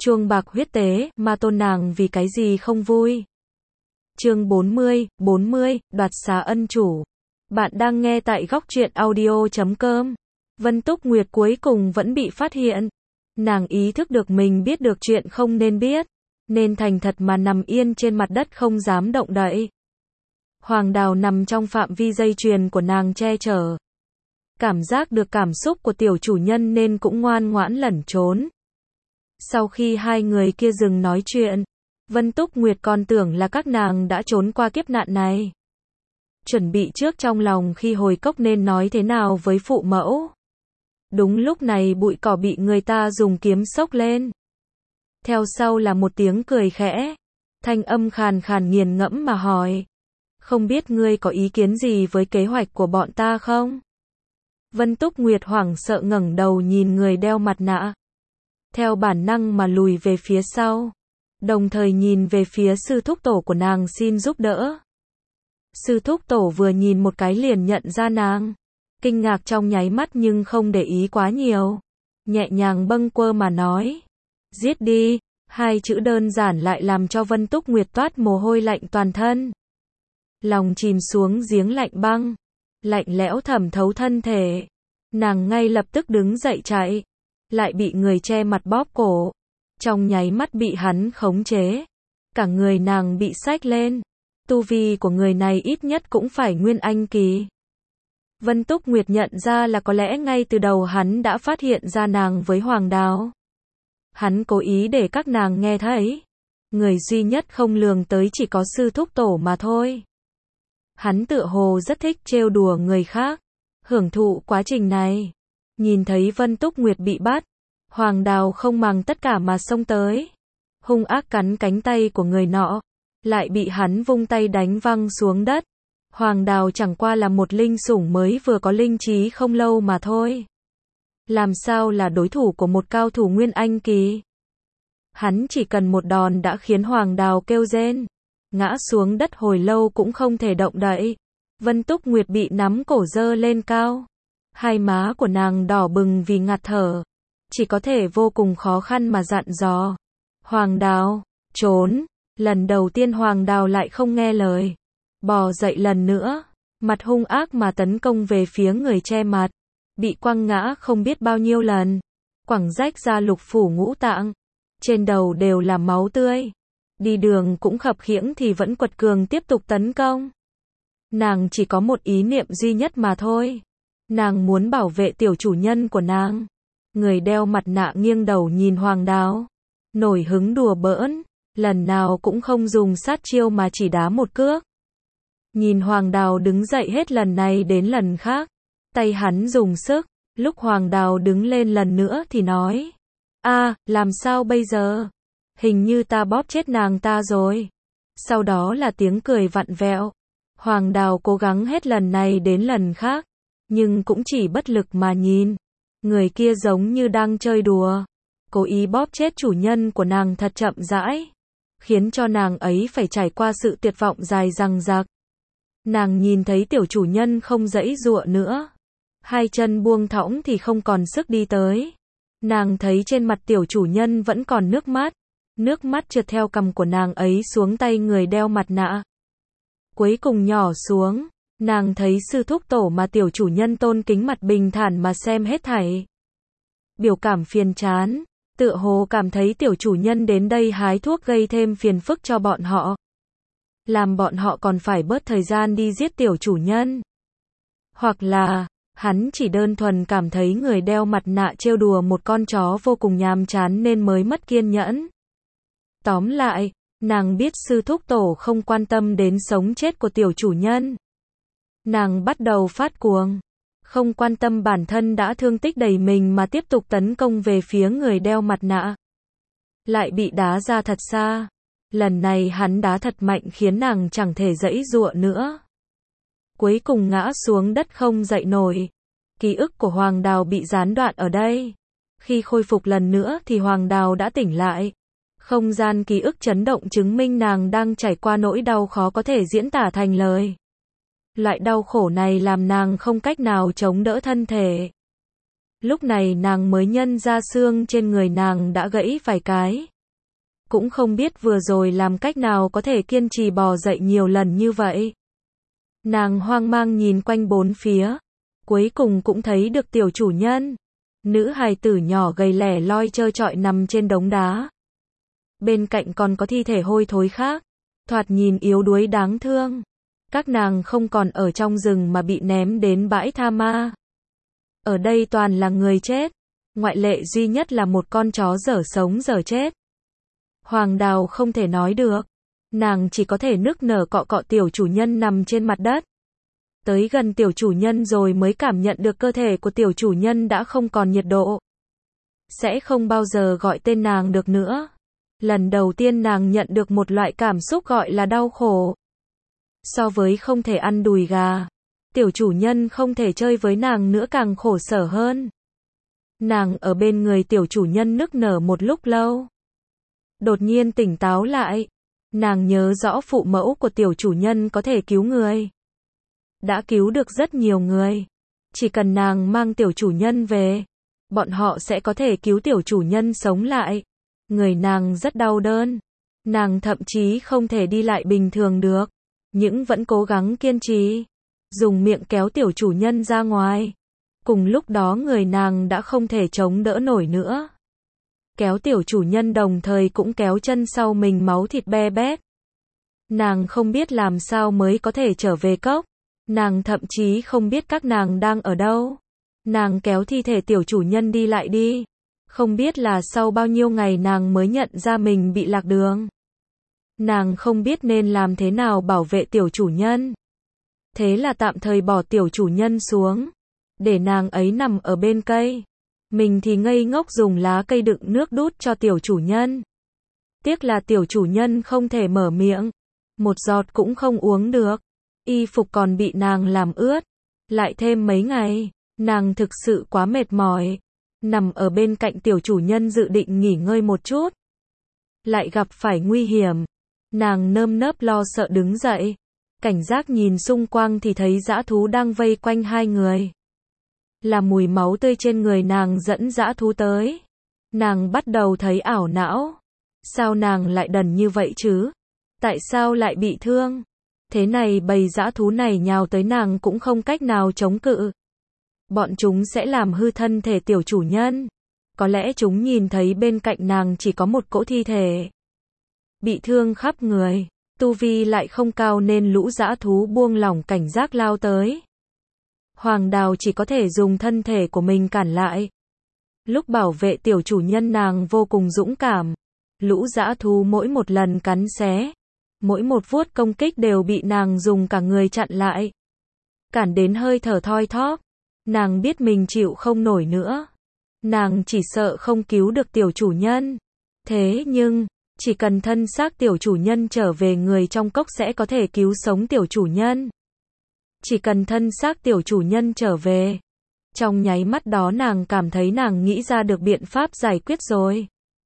chuông bạc huyết tế, ma tôn nàng vì cái gì không vui. Chương 40, đoạt xá ân chủ. Bạn đang nghe tại góc truyện audio.com. Vân Túc Nguyệt cuối cùng vẫn bị phát hiện. Nàng ý thức được mình biết được chuyện không nên biết, nên thành thật mà nằm yên trên mặt đất không dám động đậy. Hoàng Đào nằm trong phạm vi dây chuyền của nàng che chở. Cảm giác được cảm xúc của tiểu chủ nhân nên cũng ngoan ngoãn lẩn trốn. Sau khi hai người kia dừng nói chuyện, Vân Túc Nguyệt còn tưởng là các nàng đã trốn qua kiếp nạn này. Chuẩn bị trước trong lòng khi hồi cốc nên nói thế nào với phụ mẫu. Đúng lúc này bụi cỏ bị người ta dùng kiếm xốc lên. Theo sau là một tiếng cười khẽ. Thanh âm khàn khàn nghiền ngẫm mà hỏi. Không biết ngươi có ý kiến gì với kế hoạch của bọn ta không? Vân Túc Nguyệt hoảng sợ ngẩng đầu nhìn người đeo mặt nạ. Theo bản năng mà lùi về phía sau. Đồng thời nhìn về phía sư thúc tổ của nàng xin giúp đỡ. Sư thúc tổ vừa nhìn một cái liền nhận ra nàng. Kinh ngạc trong nháy mắt nhưng không để ý quá nhiều. Nhẹ nhàng bâng quơ mà nói. Giết đi. Hai chữ đơn giản lại làm cho Vân Túc Nguyệt toát mồ hôi lạnh toàn thân. Lòng chìm xuống giếng lạnh băng. Lạnh lẽo thẩm thấu thân thể. Nàng ngay lập tức đứng dậy chạy. Lại bị người che mặt bóp cổ. Trong nháy mắt bị hắn khống chế. Cả người nàng bị xách lên. Tu vi của người này ít nhất cũng phải nguyên anh kỳ. Vân Túc Nguyệt nhận ra là có lẽ ngay từ đầu hắn đã phát hiện ra nàng với Hoàng Đào. Hắn cố ý để các nàng nghe thấy. Người duy nhất không lường tới chỉ có sư thúc tổ mà thôi. Hắn tựa hồ rất thích trêu đùa người khác. Hưởng thụ quá trình này. Nhìn thấy Vân Túc Nguyệt bị bắt. Hoàng Đào không màng tất cả mà xông tới. Hung ác cắn cánh tay của người nọ. Lại bị hắn vung tay đánh văng xuống đất. Hoàng Đào chẳng qua là một linh sủng mới vừa có linh trí không lâu mà thôi. Làm sao là đối thủ của một cao thủ nguyên anh kỳ. Hắn chỉ cần một đòn đã khiến Hoàng Đào kêu rên. Ngã xuống đất hồi lâu cũng không thể động đậy. Vân Túc Nguyệt bị nắm cổ giơ lên cao. Hai má của nàng đỏ bừng vì ngạt thở. Chỉ có thể vô cùng khó khăn mà dặn dò. Hoàng Đào, trốn. Lần đầu tiên Hoàng Đào lại không nghe lời. Bò dậy lần nữa. Mặt hung ác mà tấn công về phía người che mặt. Bị quăng ngã không biết bao nhiêu lần. Quẳng rách ra lục phủ ngũ tạng. Trên đầu đều là máu tươi. Đi đường cũng khập khiễng thì vẫn quật cường tiếp tục tấn công. Nàng chỉ có một ý niệm duy nhất mà thôi. Nàng muốn bảo vệ tiểu chủ nhân của nàng. Người đeo mặt nạ nghiêng đầu nhìn Hoàng Đào. Nổi hứng đùa bỡn. Lần nào cũng không dùng sát chiêu mà chỉ đá một cước. Nhìn Hoàng Đào đứng dậy hết lần này đến lần khác. Tay hắn dùng sức. Lúc Hoàng Đào đứng lên lần nữa thì nói. Làm sao bây giờ? Hình như ta bóp chết nàng ta rồi. Sau đó là tiếng cười vặn vẹo. Hoàng Đào cố gắng hết lần này đến lần khác. Nhưng cũng chỉ bất lực mà nhìn. Người kia giống như đang chơi đùa. Cố ý bóp chết chủ nhân của nàng thật chậm rãi. Khiến cho nàng ấy phải trải qua sự tuyệt vọng dài dằng dặc. Nàng nhìn thấy tiểu chủ nhân không giãy giụa nữa. Hai chân buông thõng thì không còn sức đi tới. Nàng thấy trên mặt tiểu chủ nhân vẫn còn nước mắt. Nước mắt trượt theo cằm của nàng ấy xuống tay người đeo mặt nạ. Cuối cùng nhỏ xuống. Nàng thấy sư thúc tổ mà tiểu chủ nhân tôn kính mặt bình thản mà xem hết thảy. Biểu cảm phiền chán. Tựa hồ cảm thấy tiểu chủ nhân đến đây hái thuốc gây thêm phiền phức cho bọn họ. Làm bọn họ còn phải bớt thời gian đi giết tiểu chủ nhân. Hoặc là, hắn chỉ đơn thuần cảm thấy người đeo mặt nạ trêu đùa một con chó vô cùng nhàm chán nên mới mất kiên nhẫn. Tóm lại, nàng biết sư thúc tổ không quan tâm đến sống chết của tiểu chủ nhân. Nàng bắt đầu phát cuồng. Không quan tâm bản thân đã thương tích đầy mình mà tiếp tục tấn công về phía người đeo mặt nạ. Lại bị đá ra thật xa. Lần này hắn đá thật mạnh khiến nàng chẳng thể giãy giụa nữa. Cuối cùng ngã xuống đất không dậy nổi. Ký ức của Hoàng Đào bị gián đoạn ở đây. Khi khôi phục lần nữa thì Hoàng Đào đã tỉnh lại. Không gian ký ức chấn động chứng minh nàng đang trải qua nỗi đau khó có thể diễn tả thành lời. Loại đau khổ này làm nàng không cách nào chống đỡ thân thể. Lúc này nàng mới nhận ra xương trên người nàng đã gãy vài cái. Cũng không biết vừa rồi làm cách nào có thể kiên trì bò dậy nhiều lần như vậy. Nàng hoang mang nhìn quanh bốn phía. Cuối cùng cũng thấy được tiểu chủ nhân. Nữ hài tử nhỏ gầy lẻ loi trơ trọi nằm trên đống đá. Bên cạnh còn có thi thể hôi thối khác. Thoạt nhìn yếu đuối đáng thương. Các nàng không còn ở trong rừng mà bị ném đến bãi tha ma. Ở đây toàn là người chết. Ngoại lệ duy nhất là một con chó dở sống dở chết. Hoàng Đào không thể nói được. Nàng chỉ có thể nức nở cọ cọ tiểu chủ nhân nằm trên mặt đất. Tới gần tiểu chủ nhân rồi mới cảm nhận được cơ thể của tiểu chủ nhân đã không còn nhiệt độ. Sẽ không bao giờ gọi tên nàng được nữa. Lần đầu tiên nàng nhận được một loại cảm xúc gọi là đau khổ. So với không thể ăn đùi gà, tiểu chủ nhân không thể chơi với nàng nữa càng khổ sở hơn. Nàng ở bên người tiểu chủ nhân nức nở một lúc lâu. Đột nhiên tỉnh táo lại. Nàng nhớ rõ phụ mẫu của tiểu chủ nhân có thể cứu người. Đã cứu được rất nhiều người. Chỉ cần nàng mang tiểu chủ nhân về, bọn họ sẽ có thể cứu tiểu chủ nhân sống lại. Người nàng rất đau đớn. Nàng thậm chí không thể đi lại bình thường được. Nhưng vẫn cố gắng kiên trì. Dùng miệng kéo tiểu chủ nhân ra ngoài. Cùng lúc đó người nàng đã không thể chống đỡ nổi nữa. Kéo tiểu chủ nhân đồng thời cũng kéo chân sau mình máu thịt be bét. Nàng không biết làm sao mới có thể trở về cốc. Nàng thậm chí không biết các nàng đang ở đâu. Nàng kéo thi thể tiểu chủ nhân đi lại đi. Không biết là sau bao nhiêu ngày nàng mới nhận ra mình bị lạc đường. Nàng không biết nên làm thế nào bảo vệ tiểu chủ nhân. Thế là tạm thời bỏ tiểu chủ nhân xuống. Để nàng ấy nằm ở bên cây. Mình thì ngây ngốc dùng lá cây đựng nước đút cho tiểu chủ nhân. Tiếc là tiểu chủ nhân không thể mở miệng. Một giọt cũng không uống được. Y phục còn bị nàng làm ướt. Lại thêm mấy ngày, nàng thực sự quá mệt mỏi. Nằm ở bên cạnh tiểu chủ nhân dự định nghỉ ngơi một chút. Lại gặp phải nguy hiểm. Nàng nơm nớp lo sợ đứng dậy. Cảnh giác nhìn xung quanh thì thấy dã thú đang vây quanh hai người. Là mùi máu tươi trên người nàng dẫn dã thú tới. Nàng bắt đầu thấy ảo não. Sao nàng lại đần như vậy chứ? Tại sao lại bị thương? Thế này bầy dã thú này nhào tới nàng cũng không cách nào chống cự. Bọn chúng sẽ làm hư thân thể tiểu chủ nhân. Có lẽ chúng nhìn thấy bên cạnh nàng chỉ có một cỗ thi thể. Bị thương khắp người. Tu vi lại không cao nên lũ dã thú buông lỏng cảnh giác lao tới. Hoàng Đào chỉ có thể dùng thân thể của mình cản lại. Lúc bảo vệ tiểu chủ nhân nàng vô cùng dũng cảm. Lũ dã thú mỗi một lần cắn xé, mỗi một vuốt công kích đều bị nàng dùng cả người chặn lại. Cản đến hơi thở thoi thóp. Nàng biết mình chịu không nổi nữa. Nàng chỉ sợ không cứu được tiểu chủ nhân. Thế nhưng, chỉ cần thân xác tiểu chủ nhân trở về người trong cốc sẽ có thể cứu sống tiểu chủ nhân. Chỉ cần thân xác tiểu chủ nhân trở về. Trong nháy mắt đó nàng cảm thấy nàng nghĩ ra được biện pháp giải quyết rồi.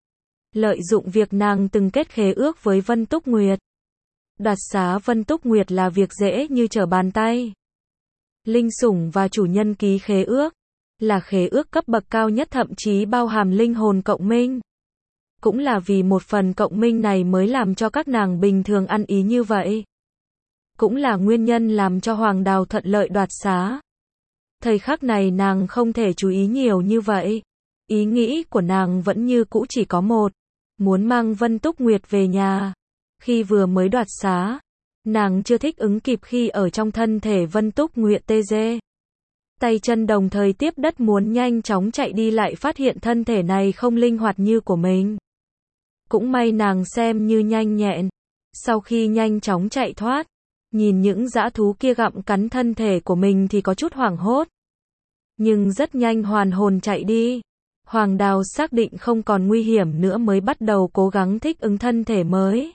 Lợi dụng việc nàng từng kết khế ước với Vân Túc Nguyệt. Đoạt xá Vân Túc Nguyệt là việc dễ như trở bàn tay. Linh sủng và chủ nhân ký khế ước. Là khế ước cấp bậc cao nhất thậm chí bao hàm linh hồn cộng minh. Cũng là vì một phần cộng minh này mới làm cho các nàng bình thường ăn ý như vậy. Cũng là nguyên nhân làm cho Hoàng Đào thuận lợi đoạt xá. Thời khắc này nàng không thể chú ý nhiều như vậy. Ý nghĩ của nàng vẫn như cũ chỉ có một. Muốn mang Vân Túc Nguyệt về nhà. Khi vừa mới đoạt xá, nàng chưa thích ứng kịp khi ở trong thân thể Vân Túc Nguyệt tê dê. Tay chân đồng thời tiếp đất muốn nhanh chóng chạy đi lại phát hiện thân thể này không linh hoạt như của mình. Cũng may nàng xem như nhanh nhẹn. Sau khi nhanh chóng chạy thoát, nhìn những dã thú kia gặm cắn thân thể của mình thì có chút hoảng hốt. Nhưng rất nhanh hoàn hồn chạy đi. Hoàng Đào xác định không còn nguy hiểm nữa mới bắt đầu cố gắng thích ứng thân thể mới.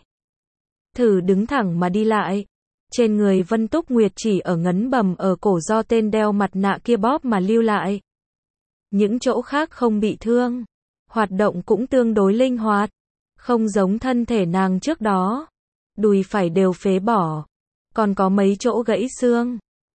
Thử đứng thẳng mà đi lại. Trên người Vân Túc Nguyệt chỉ ở ngấn bầm ở cổ do tên đeo mặt nạ kia bóp mà lưu lại. Những chỗ khác không bị thương. Hoạt động cũng tương đối linh hoạt. Không giống thân thể nàng trước đó. Đùi phải đều phế bỏ. Còn có mấy chỗ gãy xương.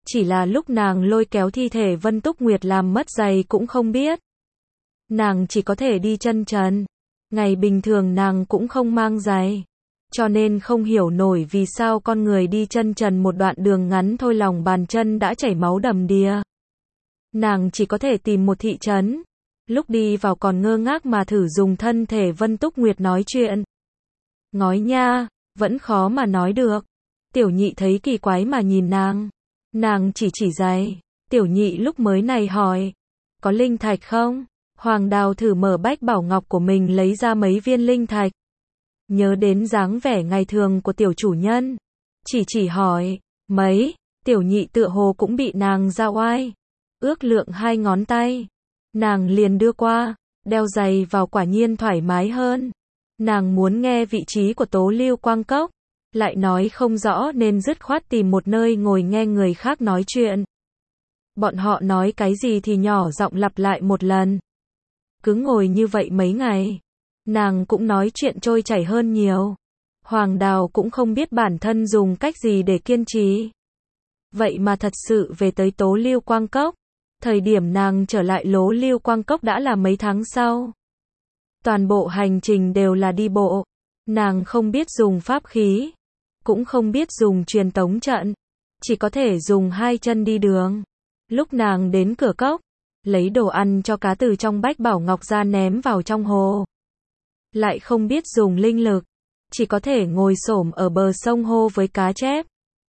Chỉ là lúc nàng lôi kéo thi thể Vân Túc Nguyệt làm mất giày cũng không biết. Nàng chỉ có thể đi chân trần. Ngày bình thường nàng cũng không mang giày. Cho nên không hiểu nổi vì sao con người đi chân trần một đoạn đường ngắn thôi lòng bàn chân đã chảy máu đầm đìa. Nàng chỉ có thể tìm một thị trấn. Lúc đi vào còn ngơ ngác mà thử dùng thân thể Vân Túc Nguyệt nói chuyện. Ngói nha, vẫn khó mà nói được. Tiểu nhị thấy kỳ quái mà nhìn nàng. Nàng chỉ giày. Tiểu nhị lúc mới này hỏi. Có linh thạch không? Hoàng Đào thử mở bách bảo ngọc của mình lấy ra mấy viên linh thạch. Nhớ đến dáng vẻ ngày thường của tiểu chủ nhân. Chỉ hỏi. Mấy? Tiểu nhị tựa hồ cũng bị nàng ra oai. Ước lượng 2 ngón tay. Nàng liền đưa qua. Đeo giày vào quả nhiên thoải mái hơn. Nàng muốn nghe vị trí của Tố Lưu Quang Cốc. Lại nói không rõ nên dứt khoát tìm một nơi ngồi nghe người khác nói chuyện. Bọn họ nói cái gì thì nhỏ giọng lặp lại một lần. Cứ ngồi như vậy mấy ngày. Nàng cũng nói chuyện trôi chảy hơn nhiều. Hoàng Đào cũng không biết bản thân dùng cách gì để kiên trì. Vậy mà thật sự về tới Tố Lưu Quang Cốc. Thời điểm nàng trở lại Lố Lưu Quang Cốc đã là mấy tháng sau. Toàn bộ hành trình đều là đi bộ. Nàng không biết dùng pháp khí. Cũng không biết dùng truyền tống trận. Chỉ có thể dùng 2 chân đi đường. Lúc nàng đến cửa cốc. Lấy đồ ăn cho cá từ trong bách bảo ngọc ra ném vào trong hồ. Lại không biết dùng linh lực. Chỉ có thể ngồi xổm ở bờ sông hô với cá chép.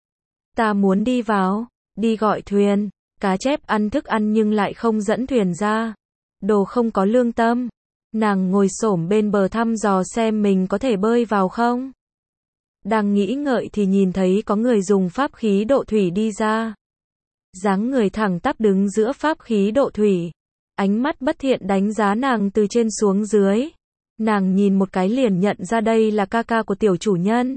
Ta muốn đi vào. Đi gọi thuyền. Cá chép ăn thức ăn nhưng lại không dẫn thuyền ra. Đồ không có lương tâm. Nàng ngồi xổm bên bờ thăm dò xem mình có thể bơi vào không. Đang nghĩ ngợi thì nhìn thấy có người dùng pháp khí độ thủy đi ra. Dáng người thẳng tắp đứng giữa pháp khí độ thủy. Ánh mắt bất thiện đánh giá nàng từ trên xuống dưới. Nàng nhìn một cái liền nhận ra đây là ca ca của tiểu chủ nhân.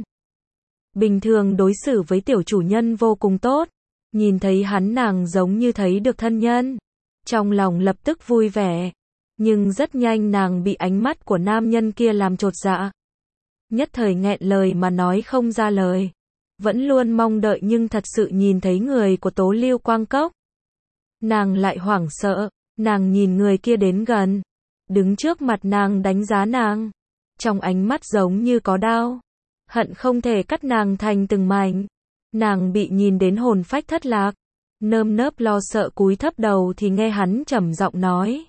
Bình thường đối xử với tiểu chủ nhân vô cùng tốt. Nhìn thấy hắn nàng giống như thấy được thân nhân. Trong lòng lập tức vui vẻ. Nhưng rất nhanh nàng bị ánh mắt của nam nhân kia làm chột dạ. Nhất thời nghẹn lời mà nói không ra lời. Vẫn luôn mong đợi nhưng thật sự nhìn thấy người của Tố Lưu Quang Cốc. Nàng lại hoảng sợ. Nàng nhìn người kia đến gần. Đứng trước mặt nàng đánh giá nàng. Trong ánh mắt giống như có đao. Hận không thể cắt nàng thành từng mảnh. Nàng bị nhìn đến hồn phách thất lạc. Nơm nớp lo sợ cúi thấp đầu thì nghe hắn trầm giọng nói.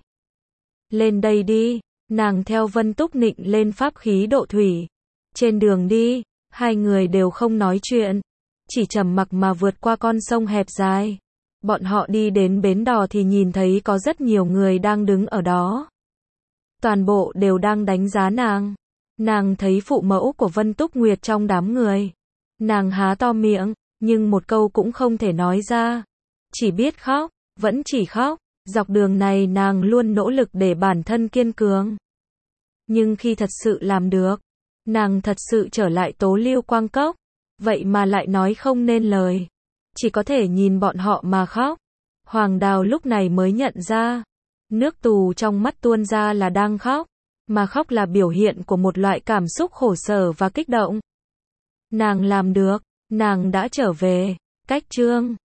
Lên đây đi. Nàng theo Vân Túc Nịnh lên pháp khí độ thủy. Trên đường đi, 2 người đều không nói chuyện. Chỉ trầm mặc mà vượt qua con sông hẹp dài. Bọn họ đi đến bến đò thì nhìn thấy có rất nhiều người đang đứng ở đó. Toàn bộ đều đang đánh giá nàng. Nàng thấy phụ mẫu của Vân Túc Nguyệt trong đám người. Nàng há to miệng, nhưng một câu cũng không thể nói ra. Chỉ biết khóc, vẫn chỉ khóc. Dọc đường này nàng luôn nỗ lực để bản thân kiên cường. Nhưng khi thật sự làm được, nàng thật sự trở lại Tố Lưu Quang Cốc. Vậy mà lại nói không nên lời. Chỉ có thể nhìn bọn họ mà khóc. Hoàng Đào lúc này mới nhận ra. Nước tù trong mắt tuôn ra là đang khóc. Mà khóc là biểu hiện của một loại cảm xúc khổ sở và kích động. Nàng làm được. Nàng đã trở về. Cách chương